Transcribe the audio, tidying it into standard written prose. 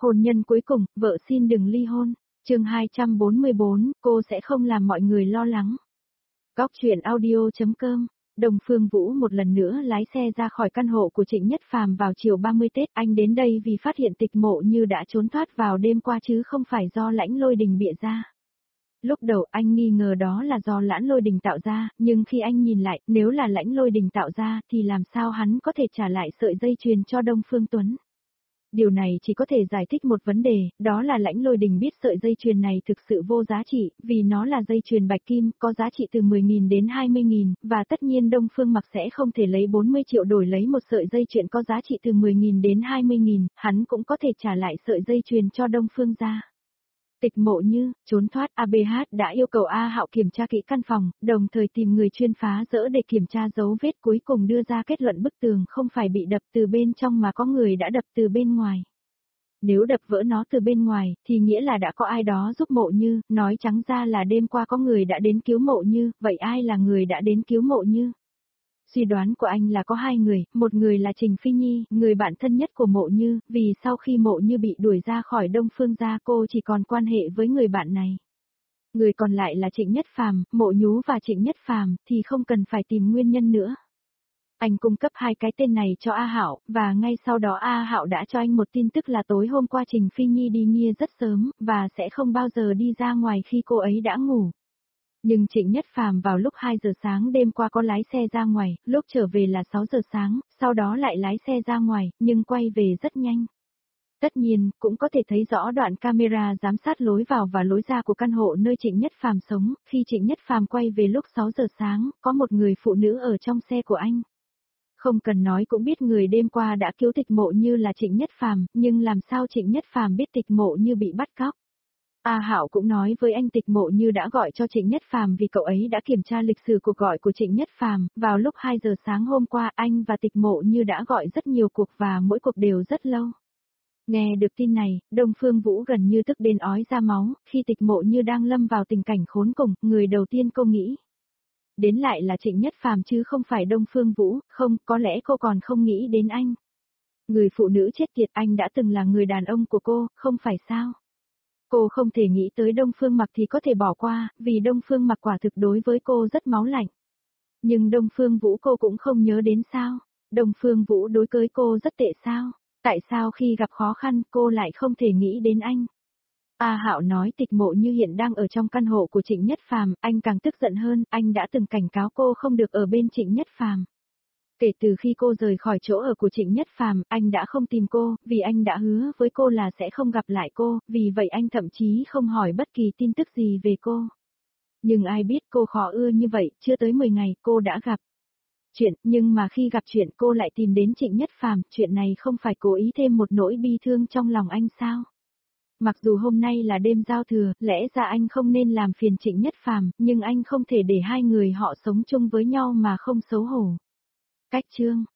Hôn nhân cuối cùng, vợ xin đừng ly hôn. Chương 244, cô sẽ không làm mọi người lo lắng. Góc truyện audio.com. Đồng Phương Vũ một lần nữa lái xe ra khỏi căn hộ của Trịnh Nhất Phàm vào chiều 30 Tết. Anh đến đây vì phát hiện Tịch Mộ Như đã trốn thoát vào đêm qua chứ không phải do Lãnh Lôi Đình bịa ra. Lúc đầu anh nghi ngờ đó là do Lãnh Lôi Đình tạo ra, nhưng khi anh nhìn lại, nếu là Lãnh Lôi Đình tạo ra thì làm sao hắn có thể trả lại sợi dây chuyền cho Đông Phương Tuấn. Điều này chỉ có thể giải thích một vấn đề, đó là Lãnh Lôi Đình biết sợi dây chuyền này thực sự vô giá trị, vì nó là dây chuyền bạch kim, có giá trị từ 10.000 đến 20.000, và tất nhiên Đông Phương Mặc sẽ không thể lấy 40 triệu đổi lấy một sợi dây chuyền có giá trị từ 10.000 đến 20.000, hắn cũng có thể trả lại sợi dây chuyền cho Đông Phương gia. Tịch Mộ Như, trốn thoát. ABH đã yêu cầu A Hạo kiểm tra kỹ căn phòng, đồng thời tìm người chuyên phá dỡ để kiểm tra dấu vết, cuối cùng đưa ra kết luận bức tường không phải bị đập từ bên trong mà có người đã đập từ bên ngoài. Nếu đập vỡ nó từ bên ngoài, thì nghĩa là đã có ai đó giúp Mộ Như, nói trắng ra là đêm qua có người đã đến cứu Mộ Như, vậy ai là người đã đến cứu Mộ Như? Suy đoán của anh là có hai người, một người là Trình Phi Nhi, người bạn thân nhất của Mộ Như, vì sau khi Mộ Như bị đuổi ra khỏi Đông Phương gia cô chỉ còn quan hệ với người bạn này. Người còn lại là Trịnh Nhất Phàm, Mộ Nhú và Trịnh Nhất Phàm thì không cần phải tìm nguyên nhân nữa. Anh cung cấp hai cái tên này cho A Hạo, và ngay sau đó A Hạo đã cho anh một tin tức là tối hôm qua Trình Phi Nhi đi nghia rất sớm, và sẽ không bao giờ đi ra ngoài khi cô ấy đã ngủ. Nhưng Trịnh Nhất Phàm vào lúc 2 giờ sáng đêm qua có lái xe ra ngoài, lúc trở về là 6 giờ sáng, sau đó lại lái xe ra ngoài, nhưng quay về rất nhanh. Tất nhiên, cũng có thể thấy rõ đoạn camera giám sát lối vào và lối ra của căn hộ nơi Trịnh Nhất Phàm sống, khi Trịnh Nhất Phàm quay về lúc 6 giờ sáng, có một người phụ nữ ở trong xe của anh. Không cần nói cũng biết người đêm qua đã cứu Tịch Mộ Như là Trịnh Nhất Phàm, nhưng làm sao Trịnh Nhất Phàm biết Tịch Mộ Như bị bắt cóc? A Hạo cũng nói với anh Tịch Mộ Như đã gọi cho Trịnh Nhất Phàm vì cậu ấy đã kiểm tra lịch sử cuộc gọi của Trịnh Nhất Phàm, vào lúc 2 giờ sáng hôm qua anh và Tịch Mộ Như đã gọi rất nhiều cuộc và mỗi cuộc đều rất lâu. Nghe được tin này, Đông Phương Vũ gần như tức đến ói ra máu, khi Tịch Mộ Như đang lâm vào tình cảnh khốn cùng, người đầu tiên cô nghĩ đến lại là Trịnh Nhất Phàm chứ không phải Đông Phương Vũ, không, có lẽ cô còn không nghĩ đến anh. Người phụ nữ chết tiệt, anh đã từng là người đàn ông của cô, không phải sao? Cô không thể nghĩ tới Đông Phương Mặc thì có thể bỏ qua, vì Đông Phương Mặc quả thực đối với cô rất máu lạnh. Nhưng Đông Phương Vũ cô cũng không nhớ đến sao? Đông Phương Vũ đối với cô rất tệ sao? Tại sao khi gặp khó khăn cô lại không thể nghĩ đến anh? A Hạo nói Tịch Mộ Như hiện đang ở trong căn hộ của Trịnh Nhất Phàm, anh càng tức giận hơn, anh đã từng cảnh cáo cô không được ở bên Trịnh Nhất Phàm. Kể từ khi cô rời khỏi chỗ ở của Trịnh Nhất Phàm, anh đã không tìm cô, vì anh đã hứa với cô là sẽ không gặp lại cô, vì vậy anh thậm chí không hỏi bất kỳ tin tức gì về cô. Nhưng ai biết cô khó ưa như vậy, chưa tới 10 ngày cô đã gặp chuyện, nhưng mà khi gặp chuyện cô lại tìm đến Trịnh Nhất Phàm, chuyện này không phải cố ý thêm một nỗi bi thương trong lòng anh sao? Mặc dù hôm nay là đêm giao thừa, lẽ ra anh không nên làm phiền Trịnh Nhất Phàm, nhưng anh không thể để hai người họ sống chung với nhau mà không xấu hổ. Cách chương